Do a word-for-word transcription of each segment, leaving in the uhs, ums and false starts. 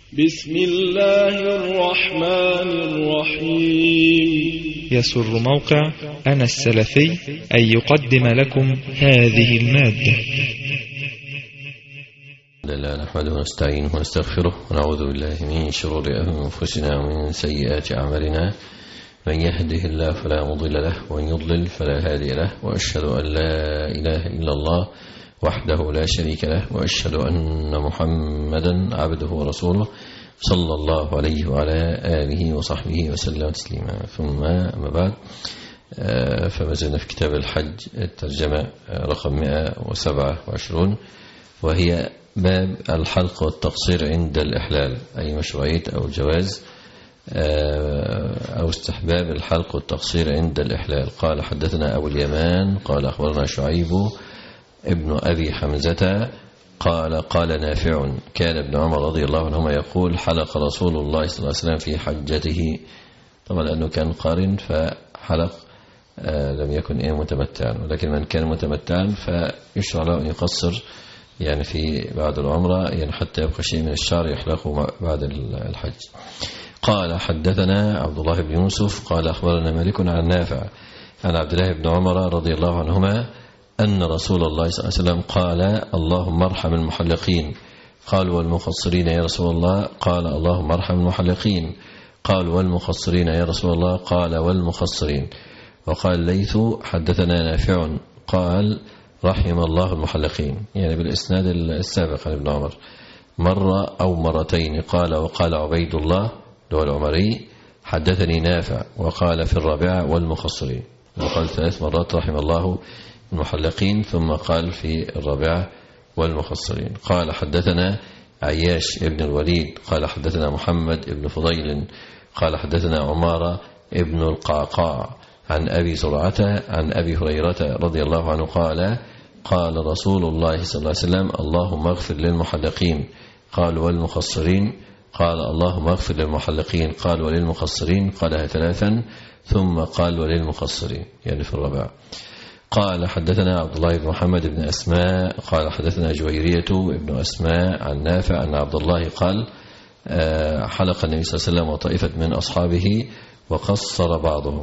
بسم الله الرحمن الرحيم. يسر موقع أنا السلفي أن يقدم لكم هذه المادة. لله نحمده ونستعينه ونستغفره ونعوذ بالله من شرور أنفسنا ومن سيئات أعمالنا، من يهده الله فلا مضل له ومن يضلل فلا هادي له، وأشهد أن لا إله إلا الله وحده لا شريك له، وأشهد أن محمدا عبده ورسوله صلى الله عليه وعلى آله وصحبه وسلم تسليما. ثم أما بعد، فما زلنا في كتاب الحج الترجمة رقم مئة وسبعة وعشرين، وهي باب الحلق والتقصير عند الإحلال، أي مشروعية أو جواز أو استحباب الحلق والتقصير عند الإحلال. قال حدثنا أبو اليمان قال أخبرنا شعيب ابن أبي حمزة قال قال نافع كان ابن عمر رضي الله عنهما يقول حلق رسول الله صلى الله عليه وسلم في حجته. طبعا لأنه كان قارن فحلق، لم يكن إيه متمتعا، ولكن من كان متمتعا فيشرع له أن يقصر يعني في بعد العمرة، يعني حتى يبقى شيء من الشعر يحلقه بعد الحج. قال حدثنا عبد الله بن يوسف قال أخبرنا مالك عن نافع عن عبد الله بن عمر رضي الله عنهما أن رسول الله صلى الله عليه وسلم قال اللهم ارحم المحلقين. قال والمقصرين يا رسول الله؟ قال اللهم ارحم المحلقين. قال والمقصرين يا رسول الله؟ قال والمقصرين. وقال ليث حدثنا نافع قال رحم الله المحلقين، يعني بالإسناد السابق عن ابن عمر مرة أو مرتين. قال وقال عبيد الله هو العمري حدثني نافع وقال في الرابعة والمقصرين، وقال ثلاث مرات رحم الله المحلقين، ثم قال في الرابعة والمقصرين. قال حدثنا عياش ابن الوليد قال حدثنا محمد ابن فضيل قال حدثنا عمارة ابن القعقاع عن أبي زرعة عن أبي هريرة رضي الله عنه قال قال رسول الله صلى الله عليه وسلم اللهم اغفر للمحلقين. قال والمقصرين؟ قال اللهم اغفر للمحلقين. قال وللمقصرين؟ قالها ثلاثا ثم قال وللمقصرين، يعني في الرابعة. قال حدثنا عبد الله بن محمد بن أسماء قال حدثنا جويرية ابن أسماء عن نافع أن عبد الله قال حلق النبي صلى الله عليه وسلم وطائفة من أصحابه وقصر بعضهم.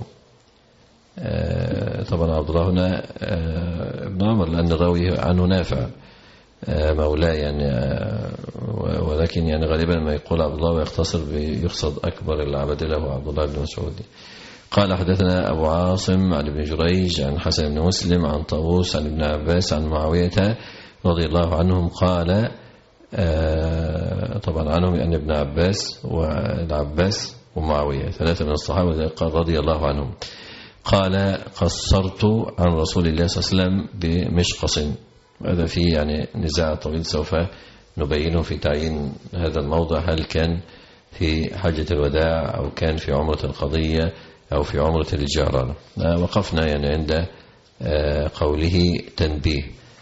طبعا عبد الله هنا ابن عمر لأن الراوي عنه نافع مولاه، يعني ولكن يعني غالبا ما يقول عبد الله ويختصر بيقصد أكبر العبد له عبد الله بن مسعود. قال حدثنا أبو عاصم عن ابن جريج عن حسن بن مسلم عن طاووس عن ابن عباس عن معاوية رضي الله عنهم قال طبعا عنهم أن ابن عباس والعباس ومعاوية ثلاثة من الصحابة قال رضي الله عنهم قال قصرت عن رسول الله صلى الله عليه وسلم بمشقص. هذا فيه يعني نزاع طويل سوف نبينه في تعيين هذا الموضع، هل كان في حجة الوداع أو كان في عمرة القضية أو في عمرة الجعرانة. وقفنا يعني عند قوله تنبيه.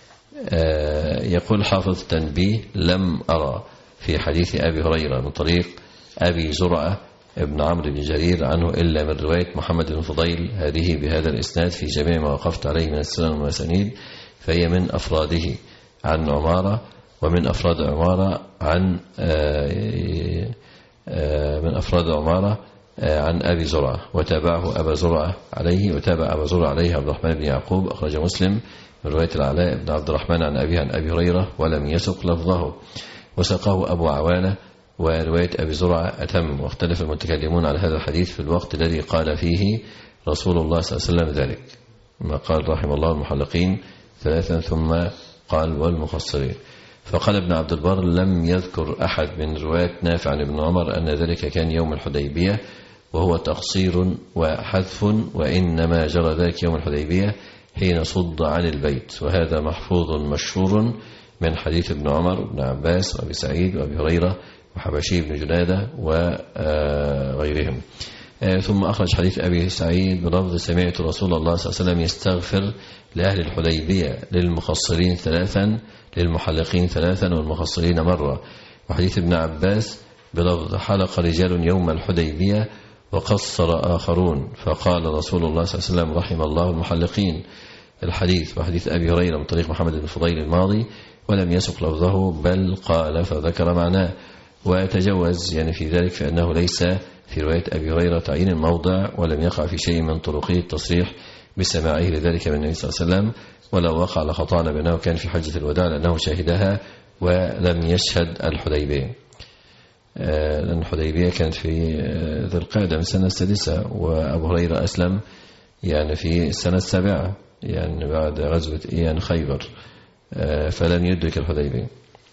يقول حافظ تنبيه لم أرى في حديث أبي هريرة من طريق أبي زرعة ابن عمرو بن جرير عنه إلا من رواية محمد بن فضيل هذه بهذا الإسناد في جميع ما وقفت عليه من السنن والمسانيد، فهي من أفراده عن عمارة، ومن أفراد عمارة عن من أفراد عمارة عن أبي زرعة، وتابعه أبا زرعة عليه وتابع أبا زرعة عليه عبد الرحمن بن يعقوب أخرج مسلم من رواية العلاء بن عبد الرحمن عن أبي عن أبي هريرة ولم يسق لفظه، وسقه أبو عوانة، ورواية أبي زرعة أتم. واختلف المتكلمون على هذا الحديث في الوقت الذي قال فيه رسول الله صلى الله عليه وسلم ذلك، ما قال رحم الله المحلقين ثلاثا ثم قال والمقصرين. فقال ابن عبد البر لم يذكر أحد من رواية نافع عن ابن عمر أن ذلك كان يوم الحديبية، وهو تقصير وحذف، وإنما جرى ذلك يوم الحديبية حين صد عن البيت، وهذا محفوظ مشهور من حديث ابن عمر وابن عباس وابي سعيد وابي هريرة وحبشي بن جنادة وغيرهم. ثم أخرج حديث أبي سعيد بلفظ سمعت رسول الله صلى الله عليه وسلم يستغفر لأهل الحديبية للمقصرين ثلاثا للمحلقين ثلاثا والمقصرين مرة. وحديث ابن عباس بلفظ حلق رجال يوم الحديبية وقصر آخرون فقال رسول الله صلى الله عليه وسلم رحم الله المحلقين. الحديث وحديث أبي هريرة من طريق محمد بن فضيل الماضي ولم يسق لفظه بل قال فذكر معناه. ويتجوز يعني في ذلك، فإنه ليس في رواية أبي هريرة تعيين الموضع، ولم يقع في شيء من طرقه التصريح بسماعه لذلك من النبي صلى الله عليه وسلم، ولو وقع لخطأنا بأنه كان في حجة الوداع لأنه شاهدها ولم يشهد الحديبية، لأن الحديبية كانت في ذي القعدة من السنة السادسة، وأبو هريرة أسلم يعني في السنة السابعة يعني بعد غزوة إيان خيبر، فلم يدرك الحديبية.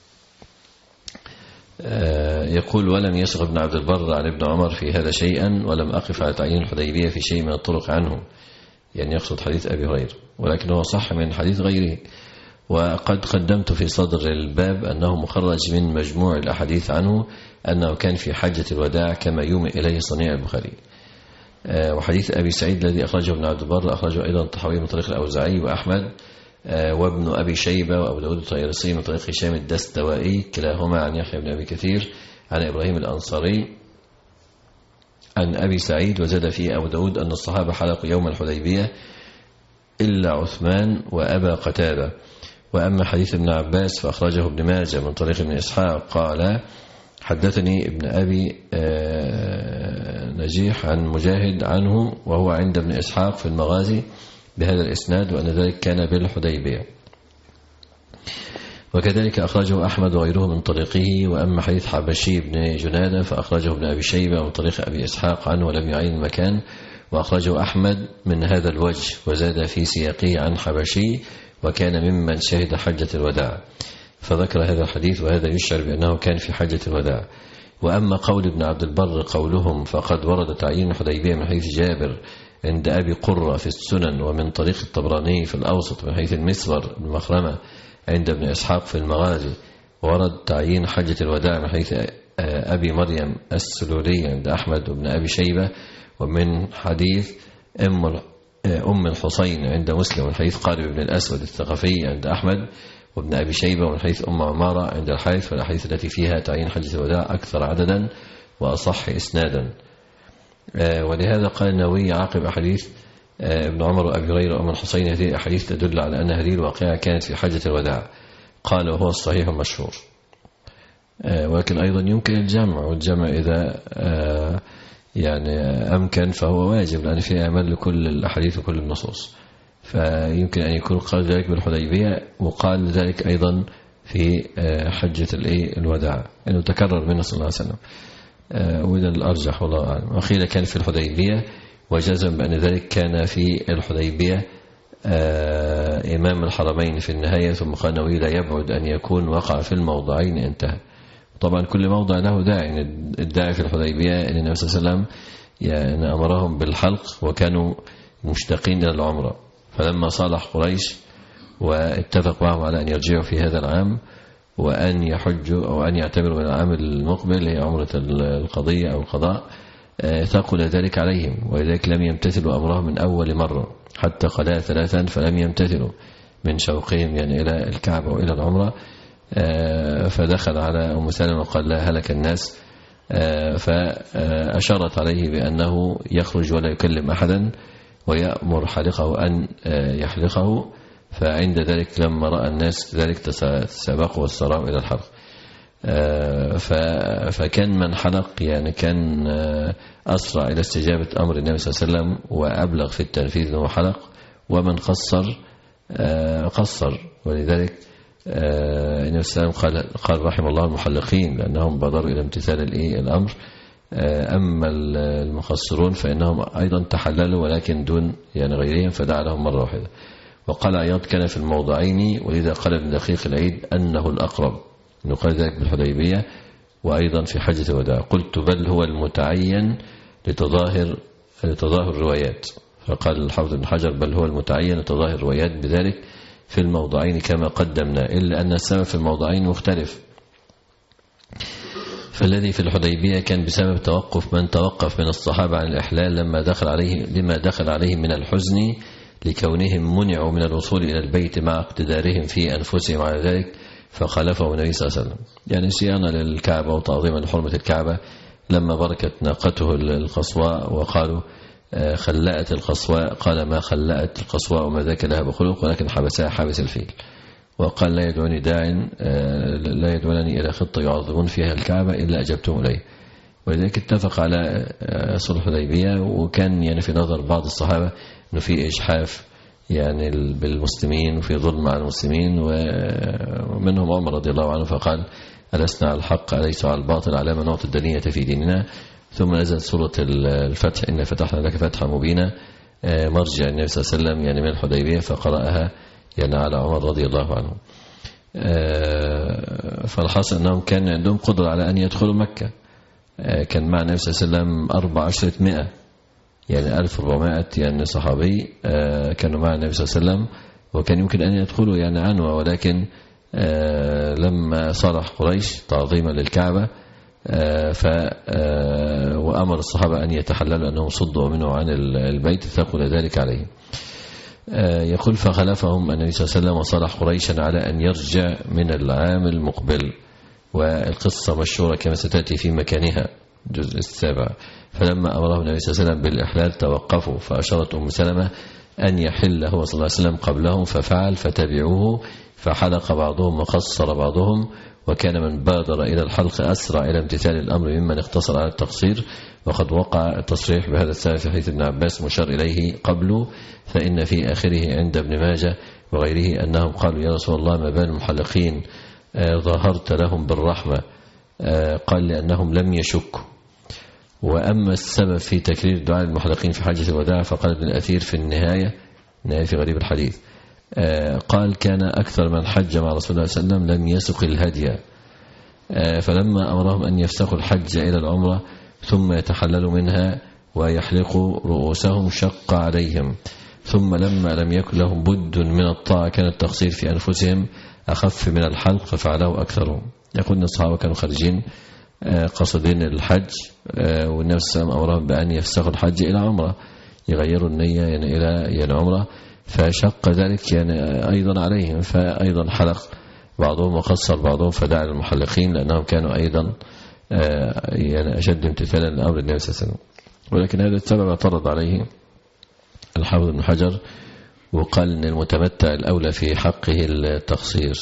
يقول ولم يسغ ابن عبد البر عن ابن عمر في هذا شيئا، ولم أقف على تعيين الحديبية في شيء من الطرق عنه، يعني يقصد حديث أبي هريرة، ولكن هو صح من حديث غيره. وقد قدمت في صدر الباب أنه مخرج من مجموع الأحاديث عنه أنه كان في حجة الوداع كما يومئ إليه صنيع البخاري. وحديث أبي سعيد الذي أخرجه ابن عبد البر أخرجه أيضا الطحاوي من طريق الأوزاعي وأحمد وابن أبي شيبة وأبو داود الطيالسي من طريق هشام الدستوائي كلاهما عن يحيى بن أبي كثير عن إبراهيم الأنصاري عن أبي سعيد، وزاد فيه أبو داود أن الصحابة حلقوا يوم الحديبية إلا عثمان وأبا قتادة. وأما حديث ابن عباس فأخرجه ابن ماجه من طريق ابن إسحاق قال حدثني ابن أبي نجيح عن مجاهد عنه وهو عند ابن إسحاق في المغازي بهذا الإسناد، وأن ذلك كان بالحديبية. وكذلك أخرجه أحمد وغيره من طريقه. وأما حديث حبشي بن جنادة فأخرجه ابن أبي شيبة من طريق أبي إسحاق عنه ولم يعين المكان، وأخرجه أحمد من هذا الوجه وزاد في سياقه عن حبشي وكان ممن شهد حجة الوداع، فذكر هذا الحديث، وهذا يشعر بأنه كان في حجة الوداع. وأما قول ابن عبد البر قولهم فقد ورد تعيين الحديبية من حيث جابر عند أبي قرة في السنن، ومن طريق الطبراني في الأوسط من حيث المسور المخرمة عند ابن إسحاق في المغازي، ورد تعيين حجة الوداع من حيث أبي مريم السلولي عند أحمد وابن أبي شيبة، ومن حديث أم أم الحسين عند مسلم من حيث قارب بن الأسود الثقفي عند أحمد وابن أبي شيبة، ومن حيث أم عمارة عند الحارث، والأحاديث التي فيها تعيين حجة الوداع أكثر عددا وأصح إسنادا. ولهذا قال النووي عقب أحاديث ابن عمر وأبي هريرة وأم الحسين هذه الأحاديث تدل على أن هذه الواقعة كانت في حجة الوداع، قال وهو الصحيح المشهور. ولكن أيضا يمكن الجمع، والجمع إذا يعني أمكن فهو واجب، لأن فيه أعمال لكل الأحاديث وكل النصوص، فيمكن أن يكون قال ذلك بالحديبية وقال ذلك أيضا في حجة الوداع أنه تكرر منه صلى الله عليه وسلم، وإذا الأرجح والله أعلم. وقيل كان في الحديبية، وجزم بأن ذلك كان في الحديبية إمام الحرمين في النهاية، ثم قال النووي لا يبعد أن يكون وقع في الموضعين انتهى. طبعا كل موضع له داعي، الداعي في الحديبية أن النبي صلى الله عليه وسلم يعني أمرهم بالحلق وكانوا مشتاقين إلى العمرة، فلما صالح قريش واتفق معهم على أن يرجعوا في هذا العام وأن يحجوا أو أن يعتبروا من العام المقبل هي عمرة القضية أو القضاء، ثقل ذلك عليهم، ولذلك لم يمتثلوا أمرهم من أول مرة حتى قضاء ثلاثا، فلم يمتثلوا من شوقهم يعني إلى الكعبة وإلى العمرة. فدخل على أم سلمة وقال لا هلك الناس، فأشارت عليه بأنه يخرج ولا يكلم أحدا ويأمر حالقه أن يحلقه، فعند ذلك لما رأى الناس ذلك تسابقوا والسراء إلى الحلق. فكان من حلق يعني كان أسرع إلى استجابة أمر النبي صلى الله عليه وسلم وأبلغ في التنفيذ أنه حلق، ومن قصر قصر. ولذلك النبي صلى الله عليه وسلم قال, قال رحم الله المحلقين لأنهم بادروا إلى امتثال الأمر، أما المقصرون فإنهم أيضا تحللوا ولكن دون يعني غيرهم، فدعا لهم مرة واحدة. وقال عياض كان في الموضعين، ولذا قال ابن دقيق العيد أنه الأقرب، أنه قال ذلك بالحديبية وأيضا في حجة الوداع. قلت بل هو المتعين لتظاهر لتظاهر الروايات، فقال الحافظ بن حجر بل هو المتعين لتظاهر الروايات بذلك في الموضعين كما قدمنا، إلا أن السبب في الموضعين مختلف. فالذي في الحديبية كان بسبب توقف من توقف من الصحابة عن الإحلال لما دخل عليه لما دخل عليهم من الحزن لكونهم منعوا من الوصول إلى البيت مع اقتدارهم في أنفسهم على ذلك، فخالفه النبي صلى الله عليه وسلم، يعني صيانة للكعبة وتعظيما لحرمة الكعبة. لما بركت ناقته القصواء وقالوا خلأت القصواء، قال ما خلأت القصواء وما ذاك لها بخلق ولكن حبسها حابس الفيل. وقال لا يدعوني داع لا يدعونني إلى خطة يعظمون فيها الكعبة إلا أجبتهم إليه. ولذلك اتفق على صلح الحديبية، وكان يعني في نظر بعض الصحابة أنه في إجحاف يعني بالمسلمين وفي ظلم على المسلمين، ومنهم عمر رضي الله عنه فقال ألسنا على الحق أليس على الباطل على ما نعطي الدنية في ديننا. ثم نزلت سورة الفتح إن فتحنا لك فتحا مبينا مرجع النبي صلى الله عليه وسلم يعني من الحديبية، فقرأها يعني على عمر رضي الله عنه. فالحاصل أنهم كان عندهم قدرة على أن يدخلوا مكة. كان مع النبي صلى الله عليه وسلم أربع عشرة مئة يعني ألف وأربعمائة يعني صحابي كانوا مع النبي صلى الله عليه وسلم، وكان يمكن أن يدخلوا يعني عنوة، ولكن لما صالح قريش تعظيما للكعبة ف وأمر الصحابة أن يتحللوا أنهم صدوا منه عن البيت ثقل ذلك عليهم. يقول فخلفهم النبي صلى الله عليه وسلم وصالح قريشا على أن يرجع من العام المقبل، والقصة مشهورة كما ستأتي في مكانها الجزء السابع. فلما أمره النبي صلى الله عليه وسلم بالإحلال توقفوا، فأشارت أم سلمة أن يحل هو صلى الله عليه وسلم قبلهم، ففعل فتبعوه، فحلق بعضهم وقصر بعضهم، وكان من بادر إلى الحلق أسرع إلى امتثال الأمر ممن اقتصر على التقصير. وقد وقع التصريح بهذا السبب في حديث ابن عباس مشار إليه قبله، فإن في آخره عند ابن ماجه وغيره أنهم قالوا يا رسول الله ما بال المحلقين ظهرت لهم بالرحمة؟ قال لأنهم لم يشكوا. وأما السبب في تكرير دعاء المحلقين في حجة الوداع فقال ابن الأثير في النهاية نهاية في غريب الحديث قال كان أكثر من حج مع رسول الله صلى الله عليه وسلم لم يسق الهدي، فلما أمرهم أن يفسخوا الحج إلى العمرة ثم يتحللوا منها ويحلقوا رؤوسهم شق عليهم، ثم لما لم يكن لهم بد من الطاعة كان التقصير في أنفسهم أخف من الحلق ففعله أكثرهم. يقول أن الصحابة كانوا خارجين قصدين الحج، والنبي صلى الله عليه وسلم أمرهم بأن يفسخوا الحج إلى عمرة، يغيروا النية يعني إلى يعني عمرة، فشق ذلك يعني أيضا عليهم، فأيضا حلق بعضهم وقصر بعضهم، فدعا المحلقين لأنهم كانوا أيضا يعني أشد امتثالا لأمر النبي صلى الله عليه وسلم. ولكن هذا السبب اعترض عليه الحافظ ابن حجر وقال أن المتمتع الأولى في حقه التقصير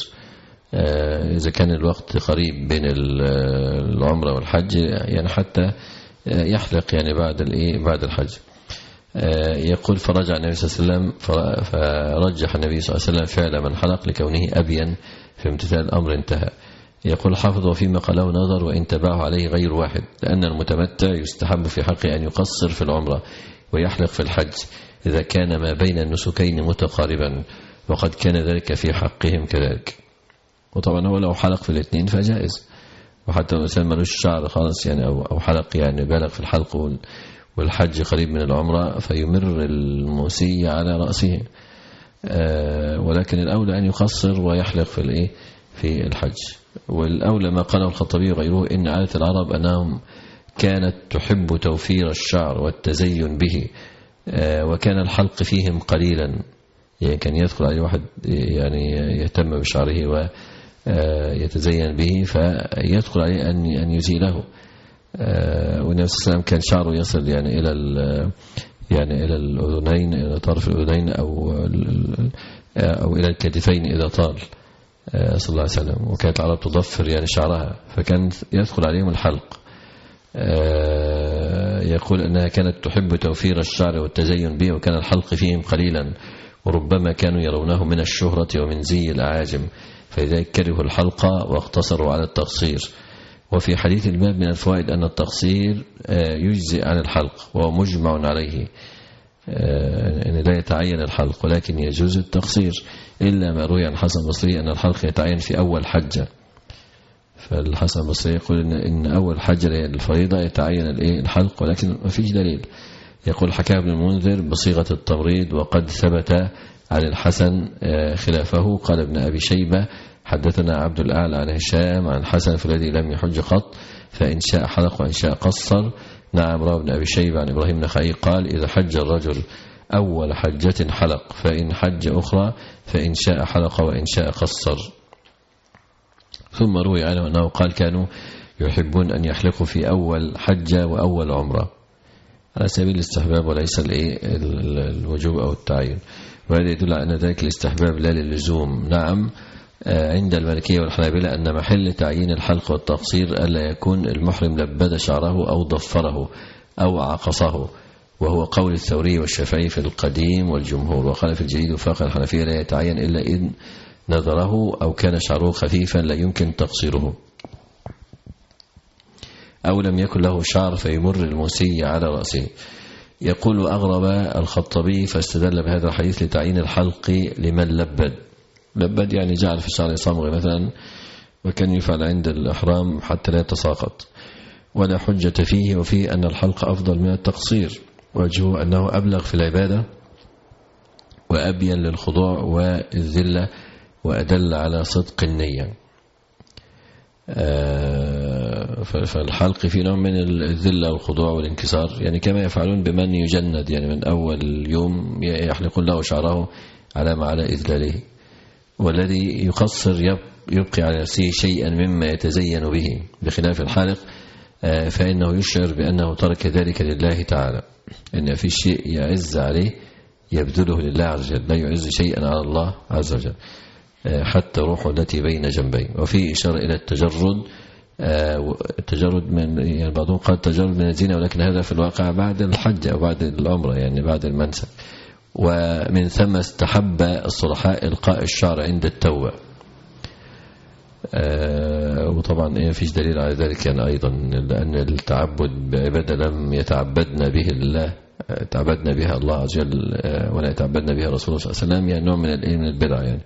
إذا كان الوقت قريب بين العمرة والحج، يعني حتى يحلق يعني بعد الإيه بعد الحج. يقول فرجع النبي صلى الله عليه وسلم فرجح النبي صلى الله عليه وسلم فعل من حلق لكونه أبين في امتثال الأمر انتهى. يقول حافظ وفيما قاله نظر وإن تبعه عليه غير واحد، لأن المتمتع يستحب في حقه أن يقصر في العمرة ويحلق في الحج إذا كان ما بين النسكين متقاربا، وقد كان ذلك في حقهم كذلك. وطبعا هو لو حلق في الاثنين فجائز، وحتى لو الإنسان ملوش شعر خالص يعني أو حلق يعني بالغ في الحلق والحج قريب من العمرة فيمر الموسي على رأسه، ولكن الأولى أن يقصر ويحلق في الإيه في الحج. والأولى ما قاله الخطبي وغيره إن عادة العرب أنهم كانت تحب توفير الشعر والتزين به، وكان الحلق فيهم قليلا، يعني كان يدخل عليه واحد يعني يهتم بشعره ويتزين به فيدخل عليه أن أن يزيله. والنبي صلى الله عليه وسلم كان شعره يصل يعني إلى يعني إلى الأذنين، إلى طرف الأذنين أو أو إلى الكتفين إذا طال صلى الله عليه وسلم، وكانت العرب تضفر يعني شعرها فكان يدخل عليهم الحلق. يقول أنها كانت تحب توفير الشعر والتزين به، وكان الحلق فيهم قليلا، وربما كانوا يرونه من الشهرة ومن زي الأعاجم، فلذلك كرهوا الحلق واقتصروا على التقصير. وفي حديث الباب من الفوائد أن التقصير يجزئ عن الحلق وهو مجمع عليه، أن لا يتعين الحلق ولكن يجوز التقصير، إلا ما روي عن حسن البصري أن الحلق يتعين في أول حجة. فالحسن البصري يقول إن, إن أول حجة الفريضة يتعين الحلق، ولكن ما فيش دليل. يقول حكى ابن المنذر بصيغة التمريض وقد ثبت عن الحسن خلافه. قال ابن أبي شيبة حدثنا عبد الأعلى عن هشام عن حسن في الذي لم يحج قط، فإن شاء حلق وإن شاء قصر. نعم روى ابن أبي شيبة عن إبراهيم النخعي قال إذا حج الرجل أول حجة حلق، فإن حج أخرى فإن شاء حلق وإن شاء قصر. ثم روي عنه أنه قال كانوا يحبون أن يحلقوا في أول حجة وأول عمرة على سبيل الاستحباب وليس الوجوب أو التعين، وهذا يدل على أن ذلك الاستحباب لا للزوم. نعم عند المالكية والحنابلة أن محل تعيين الحلق والتقصير ألا يكون المحرم لبد شعره أو ضفره أو عقصه، وهو قول الثوري والشافعي في القديم والجمهور. وقال في الجديد وفاق الحنفية لا يتعين إلا إن نظره أو كان شعره خفيفا لا يمكن تقصيره، أو لم يكن له شعر فيمر المسي على رأسه. يقول أغرب الخطبي فاستدل بهذا الحديث لتعيين الحلق لمن لبد. لبد يعني جعل في الشعر صمغ مثلا، وكان يفعل عند الإحرام حتى لا يتساقط، ولا حجة فيه، وفيه أن الحلق أفضل من التقصير، وجهه أنه أبلغ في العبادة وأبين للخضوع والذلة وأدل على صدق النية. فالحلق في نوع من الذلة والخضوع والانكسار، يعني كما يفعلون بمن يجند، يعني من أول يوم يحلقون له شعره علامة على إذلاله. والذي يقصر يبقي على نفسه شيئا مما يتزين به، بخلاف الحالق فإنه يشعر بأنه ترك ذلك لله تعالى، إن في شيء يعز عليه يبذله لله عز وجل، لا يعز شيئا على الله عز وجل حتى روحه التي بين جنبيه. وفي إشارة إلى التجرد، التجرد من يعني بعضهم قال تجرد من الزنا، ولكن هذا في الواقع بعد الحج أو بعد العمرة، يعني بعد المنسك. ومن ثم استحب الصلحاء إلقاء الشعر عند التوبة، وطبعا إيه فيش دليل على ذلك يعني أيضا، لأن التعبد بعبادة لم يتعبدنا به الله تعبدنا بها الله عز وجل ولا يتعبدنا بها رسول الله صلى الله عليه وسلم، يعني نوع من من البدع يعني.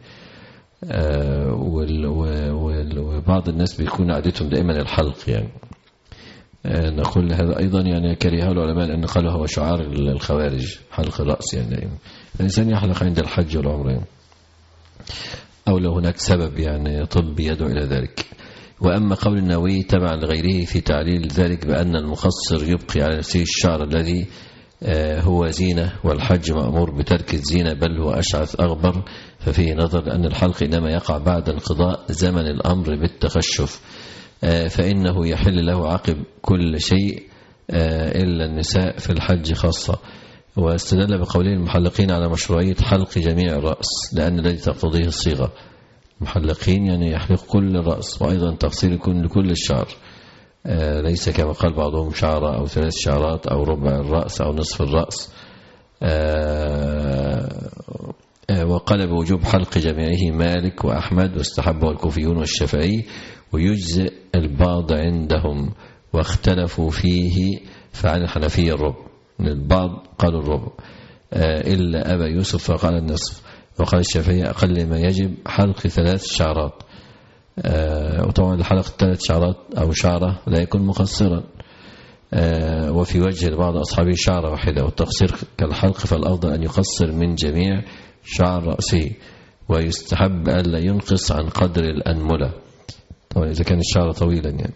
وبعض الناس بيكون عادتهم دائما الحلق، يعني نقول هذا أيضا يعني كرهه العلماء، لأن قالوا هو شعار الخوارج حلق الرأس، يعني دائما الإنسان يحلق عند الحج والعمرة يعني، أو لو هناك سبب يعني طبي يدعو إلى ذلك. وأما قول النووي تبعا لغيره في تعليل ذلك بأن المقصر يبقي على نفسه الشعر الذي هو زينة، والحج مأمور بترك الزينة بل هو أشعث أغبر، ففيه نظر أن الحلق إنما يقع بعد انقضاء زمن الأمر بالتخشف، فإنه يحل له عقب كل شيء إلا النساء في الحج خاصة. واستدل بقولين المحلقين على مشروعية حلق جميع الرأس، لأن الذي تقتضيه الصيغة محلقين يعني يحلق كل الرأس، وأيضا تقصير يكون لكل الشعر، ليس كما قال بعضهم شعرة أو ثلاث شعرات أو ربع الرأس أو نصف الرأس. وقال بوجوب حلق جميعه مالك وأحمد، واستحبه الكوفيون والشافعي، ويجزئ البعض عندهم، واختلفوا فيه فعن الحنفية الربع، البعض قالوا الربع إلا أبا يوسف فقال النصف، وقال الشافعي أقل ما يجب حلق ثلاث شعرات. وطبعا الحلق ثلاث شعرات أو شعرة لا يكون مقصرا. وفي وجه لبعض أصحابه شعرة واحدة، والتقصير كالحلق فالأفضل أن يقصر من جميع شعر رأسه، ويستحب ألا ينقص عن قدر الأنملة، طبعا إذا كان الشعر طويلا يعني.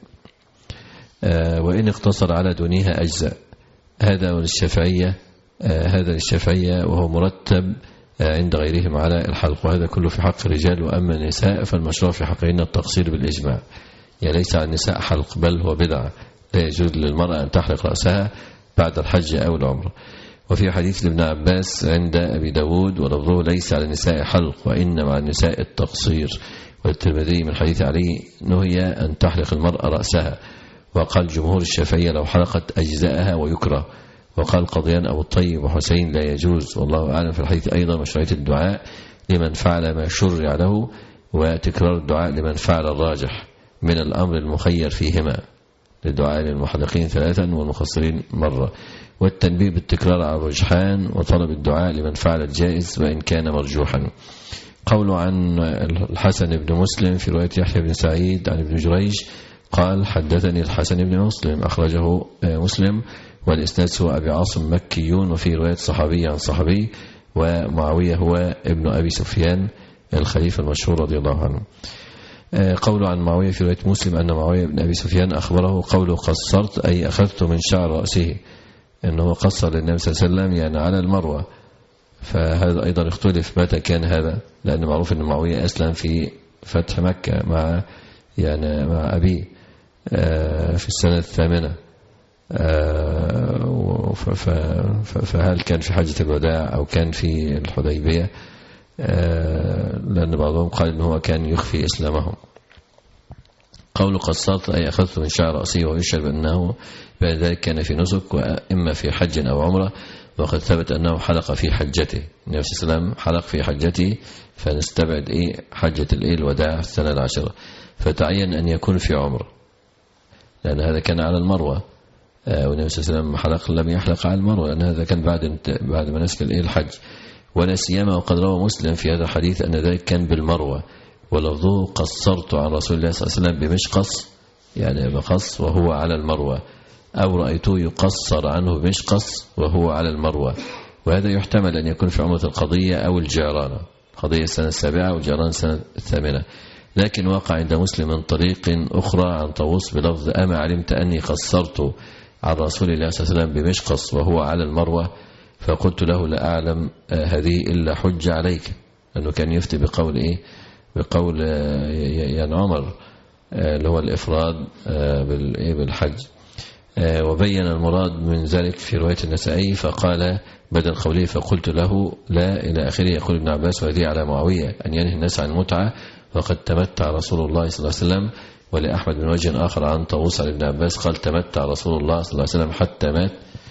وإن اقتصر على دونها أجزاء. هذا للشافعية هذا للشافعية وهو مرتب عند غيرهم على الحلق، وهذا كله في حق الرجال. وأما النساء فالمشروع في حقهن التقصير بالإجماع، يعني ليس على النساء حلق، بل هو بدعة، لا يجوز للمرأة أن تحلق رأسها بعد الحج أو العمرة. وفي حديث لابن عباس عند أبي داود ولفظه ليس على النساء حلق وإنما على النساء التقصير. والترمذي من حديث علي نهي أن تحلق المرأة رأسها، وقال جمهور الشافعية لو حلقت أجزاءها ويكره. وقال قضيان أبو الطيب وحسين لا يجوز، والله أعلم. في الحديث أيضا مشروعية الدعاء لمن فعل ما شرع له، وتكرار الدعاء لمن فعل الراجح من الأمر المخير فيهما، للدعاء للمحلقين ثلاثا والمخصرين مرة، والتنبيه بالتكرار على الرجحان، وطلب الدعاء لمن فعل الجائز وإن كان مرجوحا. قول عن الحسن بن مسلم في رواية يحيى بن سعيد عن ابن جريج قال حدثني الحسن بن مسلم، أخرجه مسلم، والإسناد سوى أبي عاصم مكيون، وفي رواية صحابي عن صحابي، ومعاوية هو ابن أبي سفيان الخليفة المشهور رضي الله عنه. قول عن معاوية في رواية مسلم أن معاوية بن أبي سفيان أخبره قوله قصرت أي أخذت من شعر رأسه، أنه قصر للنبي صلى الله عليه وسلم يعني على المروة. فهذا أيضا اختلف متى كان هذا، لأن معروف أن معاوية أسلم في فتح مكة مع يعني مع أبيه في السنة الثامنة، فهل كان في حجة الوداع أو كان في الحديبية؟ لأن بعضهم قال إن هو كان يخفي إسلامهم. قول قصرت أي أخذت من شعر رأسي، ويشعر بأنه بعد ذلك كان في نسك وإما في حج أو عمرة، وقد ثبت أنه حلق في حجته. النبي صلى الله عليه وسلم حلق في حجته، فنستبعد إيه حجة الإيه الوداع السنة العاشرة، فتعين أن يكون في عمرة، لأن هذا كان على المروة، والنبي صلى الله عليه وسلم حلق لم يحلق على المروة، لأن هذا كان بعد بعد مناسك الإيه الحج. ولا سيما وقد روى مسلم في هذا الحديث أن ذلك كان بالمروة، ولفظه قصرت عن رسول الله صلى الله عليه وسلم بمشقص، يعني بقص وهو على المروة، أو رأيته يقصر عنه بمشقص وهو على المروة. وهذا يحتمل أن يكون في عمرة القضية أو الجعرانة، قضية السنة السابعة والجعران السنة الثامنة. لكن وقع عند مسلم من طريق أخرى عن طاووس بلفظ أما علمت أني قصرت عن رسول الله صلى الله عليه وسلم بمشقص وهو على المروة، فقلت له لا أعلم هذه إلا حج عليك، لأنه كان يفتي بقول إيه بقول يعني عمر اللي هو الإفراد بالحج. وبين المراد من ذلك في رواية النسائي، فقال بدل قوله فقلت له لا إلى آخره. يقول ابن عباس وهذه على معاوية أن ينهي الناس عن المتعة، وقد تمتع رسول الله صلى الله عليه وسلم. ولأحمد بن وجه آخر عن طاووس عن ابن عباس قال تمتع رسول الله صلى الله عليه وسلم حتى مات.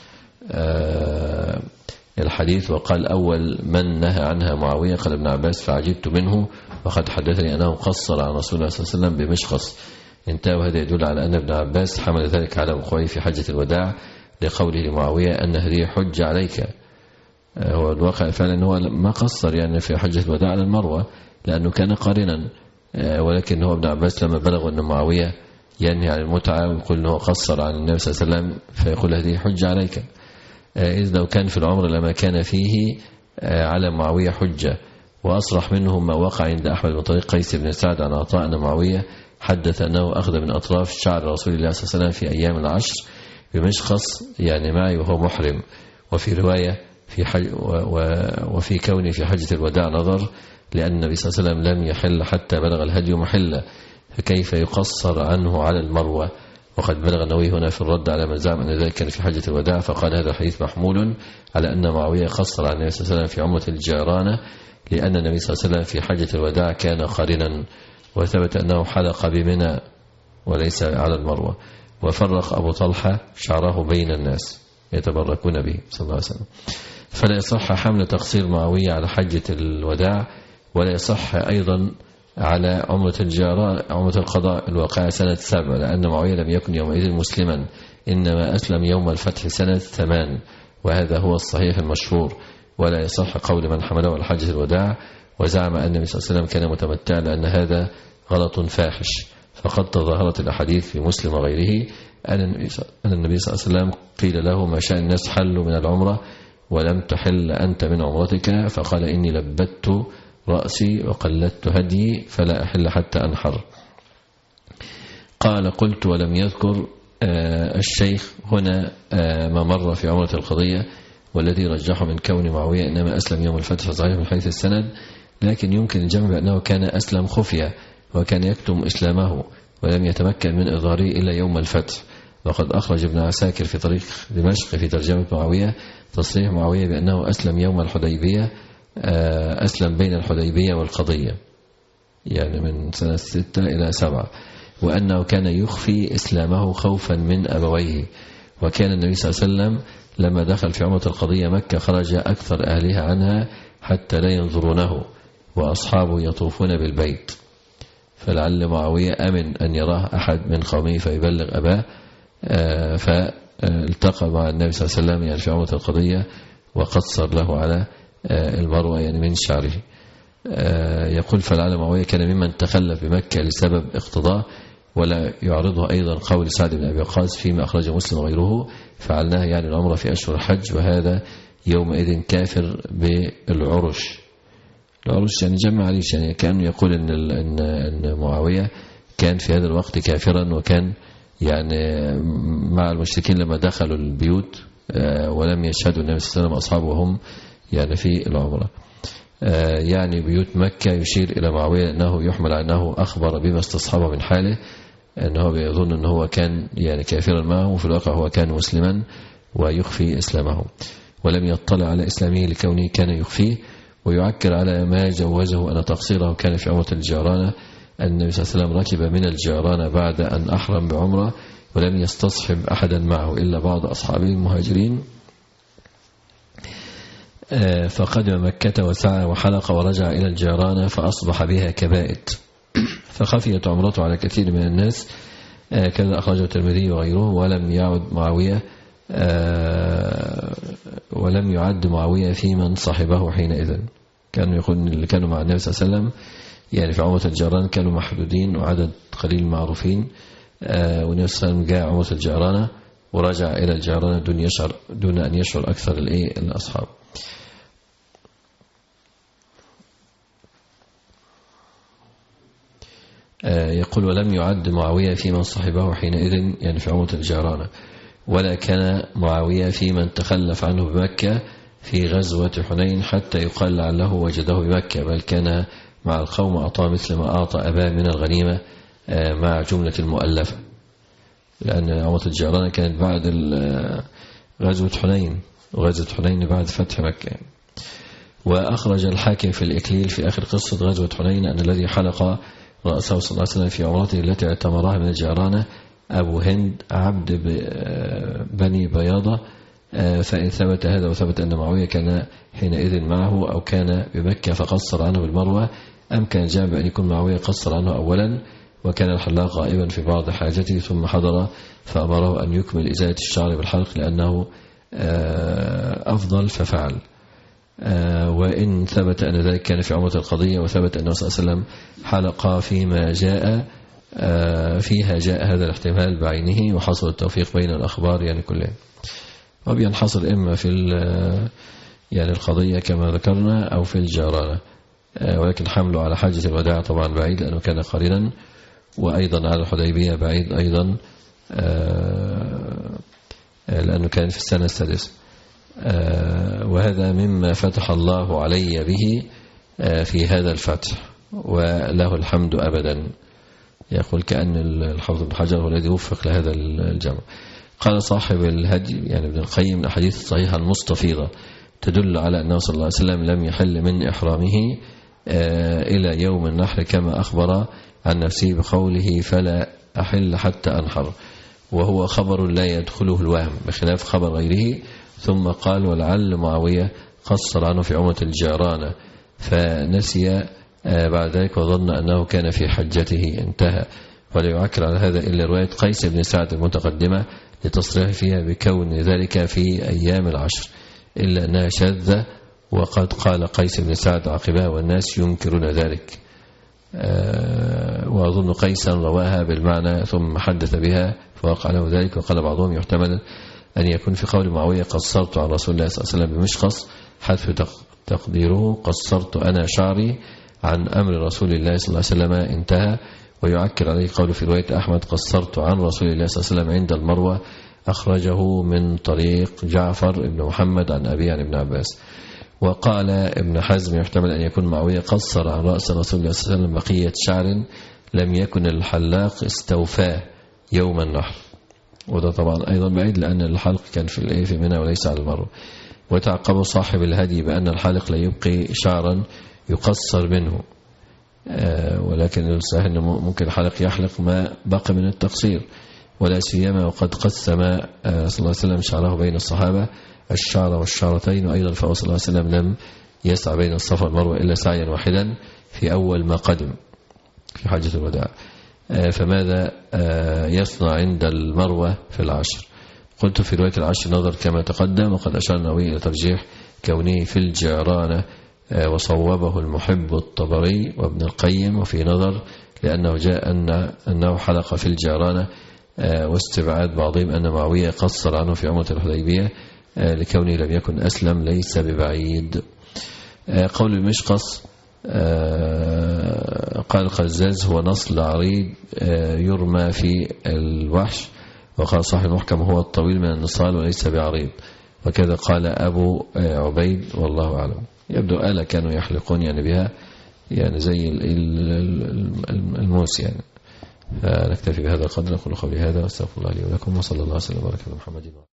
آه الحديث. وقال أول من نهى عنها معاوية، قال ابن عباس فعجبت منه، وقد حدثني أنه قصر عن رسول الله صلى الله عليه وسلم بمشخص. انتهى. وهذا يدل على أن ابن عباس حمل ذلك على وقوعه في حجة الوداع لقوله لمعاوية أن هذه حج عليك. هو الواقع فعلا هو ما قصر يعني في حجة الوداع على المروة، لأنه كان قارنا، ولكن هو ابن عباس لما بلغ أن معاوية ينهي عن المتعة ويقول أنه قصر عن النبي صلى الله عليه وسلم، فيقول هذه حج عليك. إذ لو كان في العمر لما كان فيه على معاوية حجة. وأصرح منهم ما وقع عند أحمد بن طريق قيس بن سعد عن عطاء أن معاوية حدث أنه أخذ من أطراف شعر رسول الله صلى الله عليه وسلم في أيام العشر بمشخص يعني معي وهو محرم. وفي رواية في حج وفي كونه في حجة الوداع نظر، لأن النبي صلى الله عليه وسلم لم يحل حتى بلغ الهدي محله، فكيف يقصر عنه على المروة؟ وقد بلغ النووي هنا في الرد على من زعم أن ذلك كان في حجة الوداع، فقال هذا الحديث محمول على أن معاوية قصر عن النبي صلى الله عليه وسلم في عمرة الجيرانة، لأن النبي صلى الله عليه وسلم في حجة الوداع كان قارنا، وثبت أنه حلق بمنى وليس على المروة. وفرق أبو طلحة شعره بين الناس يتبركون به صلى الله عليه وسلم. فلا يصح حمل تقصير معاوية على حجة الوداع، ولا يصح أيضا على عمرة الجيران عمرة القضاء الواقعة سنة سبع، لأن معاوية لم يكن يومئذ مسلما، إنما أسلم يوم الفتح سنة ثمان، وهذا هو الصحيح المشهور. ولا يصح قول من حمله على حجة الوداع وزعم أن النبي صلى الله عليه وسلم كان متمتعا، لأن هذا غلط فاحش. فقد تظاهرت الأحاديث في مسلم وغيره أن النبي صلى الله عليه وسلم قيل له ما شاء الناس حلوا من العمرة ولم تحل أنت من عمرتك، فقال إني لبت رأسي وقلدت هدي فلا أحل حتى أنحر. قال قلت ولم يذكر الشيخ هنا ما مر في عمرة القضية، والذي رجحه من كون معاوية إنما أسلم يوم الفتح صحيح من حيث السند، لكن يمكن الجمع بأنه كان أسلم خفية وكان يكتم إسلامه ولم يتمكن من إظهاره إلا يوم الفتح. وقد أخرج ابن عساكر في طريق دمشق في ترجمة معاوية تصريح معاوية بأنه أسلم يوم الحديبية، أسلم بين الحديبية والقضية يعني من سنة ستة إلى سبعة، وأنه كان يخفي إسلامه خوفا من أبويه. وكان النبي صلى الله عليه وسلم لما دخل في عمرة القضية مكة خرج أكثر أهلها عنها حتى لا ينظرونه، وأصحابه يطوفون بالبيت، فلعل معاوية أمن أن يراه أحد من قومه فيبلغ أباه، فالتقى مع النبي صلى الله عليه وسلم يعني في عمرة القضية وقصر له على المروة يعني من شعره. يقول فلعل معاوية كان ممن تخلف بمكة لسبب اقتضاء، ولا يعرضه أيضا قول سعد بن أبي وقاص فيما أخرج مسلم وغيره فعلناها يعني العمرة في أشهر الحج، وهذا يومئذ كافر بالعرش. العرش يعني جمع عليه، يعني كان يقول إن, إن, إن معاوية كان في هذا الوقت كافرا، وكان يعني مع المشركين لما دخلوا البيوت ولم يشهدوا النبي صلى الله عليه وسلم أصحابه وهم يعني في العمرة. يعني بيوت مكة يشير إلى معاوية أنه يحمل أنه أخبر بما استصحبه من حاله، أنه بيظن أنه هو كان يعني كافرا معه، وفي الواقع هو كان مسلما ويخفي إسلامه، ولم يطلع على إسلامه لكونه كان يخفيه. ويعكر على ما جوزه أن تقصيره كان في عمرة الجيرانة. النبي صلى الله عليه وسلم ركب من الجيرانة بعد أن أحرم بعمرة ولم يستصحب أحدا معه إلا بعض أصحابه المهاجرين، فقدم مكة وسعى وحلق ورجع إلى الجيرانة فأصبح بها كبائت، فخفيت عمرته على كثير من الناس، كذا أخرجه الترمذي وغيره. ولم يعد معاوية ولم يعد معاوية في من صاحبه حينئذ. كانوا يقولون اللي كانوا مع النبي صلى الله عليه وسلم يعني في عمرة الجيران كانوا محدودين وعدد قليل معروفين، والنبي صلى الله عليه وسلم جاء عمرة الجيرانة ورجع إلى الجيرانة دون يشعر دون أن يشعر أكثر الإيه الأصحاب. يقول ولم يعد معاوية في من صاحبه حينئذ يعني في عمرة الجيرانة، ولا كان معاوية في من تخلف عنه بمكة في غزوة حنين حتى يقال لعله وجده بمكة، بل كان مع القوم أعطى مثل ما أعطى أباه من الغنيمة مع جملة المؤلفة، لأن عمرة الجيرانة كانت بعد غزوة حنين، وغزوة حنين بعد فتح مكة. وأخرج الحاكم في الإكليل في آخر قصة غزوة حنين أن الذي حلق رأسه صلى الله عليه وسلم في عمرته التي اعتمرها من الجيرانة أبو هند عبد بني بياضة، فإن ثبت هذا وثبت أن معاوية كان حينئذ معه أو كان بمكة فقصر عنه بالمروة، أمكن الجامع بأن يكون معاوية قصر عنه أولا وكان الحلاق غائبا في بعض حاجته ثم حضر فأمره أن يكمل إزالة الشعر بالحلق لأنه أفضل ففعل. وإن ثبت أن ذلك كان في عمرة القضية وثبت أنه صلى الله عليه وسلم حلق فيما جاء فيها جاء هذا الاحتمال بعينه وحصل التوفيق بين الأخبار يعني كلها، وبينحصر إما في يعني القضية كما ذكرنا أو في الجيرانة، ولكن حمله على حاجة الوداع طبعا بعيد لأنه كان قرينا، وأيضا على الحديبية بعيد أيضا لأنه كان في السنة السادسة. وهذا مما فتح الله علي به في هذا الفتح وله الحمد أبدا. يقول كأن الحافظ بن حجر هو الذي وفق لهذا الجمع. قال صاحب الهدي يعني ابن القيم الأحاديث الصحيحة المستفيضة تدل على أنه صلى الله عليه وسلم لم يحل من إحرامه إلى يوم النحر كما أخبر عن نفسه بقوله فلا أحل حتى أنحر، وهو خبر لا يدخله الوهم بخلاف خبر غيره. ثم قال ولعل معاوية قصر عنه في عمرة الجيرانة فنسي بعد ذلك وظن أنه كان في حجته انتهى. ولا يعكر على هذا إلا رواية قيس بن سعد المتقدمة لتصريح فيها بكون ذلك في أيام العشر، إلا أنها شاذة وقد قال قيس بن سعد عقبها والناس ينكرون ذلك. وأظن قيسا رواها بالمعنى ثم حدث بها فوقع له ذلك. وقال بعضهم يحتمل أن يكون في قول معاوية قصرت عن رسول الله صلى الله عليه وسلم بمشقص حذف تقديره قصرت أنا شعري عن أمر رسول الله صلى الله عليه وسلم انتهى. ويعكر عليه قول في رواية أحمد قصرت عن رسول الله صلى الله عليه وسلم عند المروة، أخرجه من طريق جعفر بن محمد عن أبي عن ابن عباس. وقال ابن حزم يحتمل أن يكون معاوية قصر عن رأس رسول الله صلى الله عليه وسلم بقية شعر لم يكن الحلاق استوفاه يوم النحر، وده طبعا أيضا بعيد لأن الحلق كان في الإيه في منى وليس على المروة. وتعقب صاحب الهدي بأن الحالق لا يبقي شعرا يقصر منه، ولكن الصحيح أنه ممكن الحالق يحلق ما بقي من التقصير، ولا سيما وقد قسم صلى الله عليه وسلم شعره بين الصحابة الشعر والشعرتين. وأيضا فهو صلى الله عليه وسلم لم يسعى بين الصفا والمروة إلا سعيا واحدا في أول ما قدم في حجة الوداع، فماذا يصنع عند المروة في العشر؟ قلت في رواية العشر نظر كما تقدم، وقد أشرنا إلى ترجيح كونه في الجيرانة وصوبه المحب الطبري وابن القيم، وفي نظر لأنه جاء أن أنه حلق في الجيرانة، واستبعاد بعضهم أن معاوية قصر عنه في عمرة الحديبية لكونه لم يكن أسلم ليس ببعيد. قول المشقص قال القزاز هو نصل عريض يرمى في الوحش، وقال صاحب المحكم هو الطويل من النصال وليس بعريض، وكذا قال أبو عبيد والله أعلم. يبدو آلة كانوا يحلقون يعني بها يعني زي الموس يعني. فنكتفي بهذا القدر، أقول قولي هذا واستغفر الله لي ولكم، وصلى الله وسلم وبارك على محمد.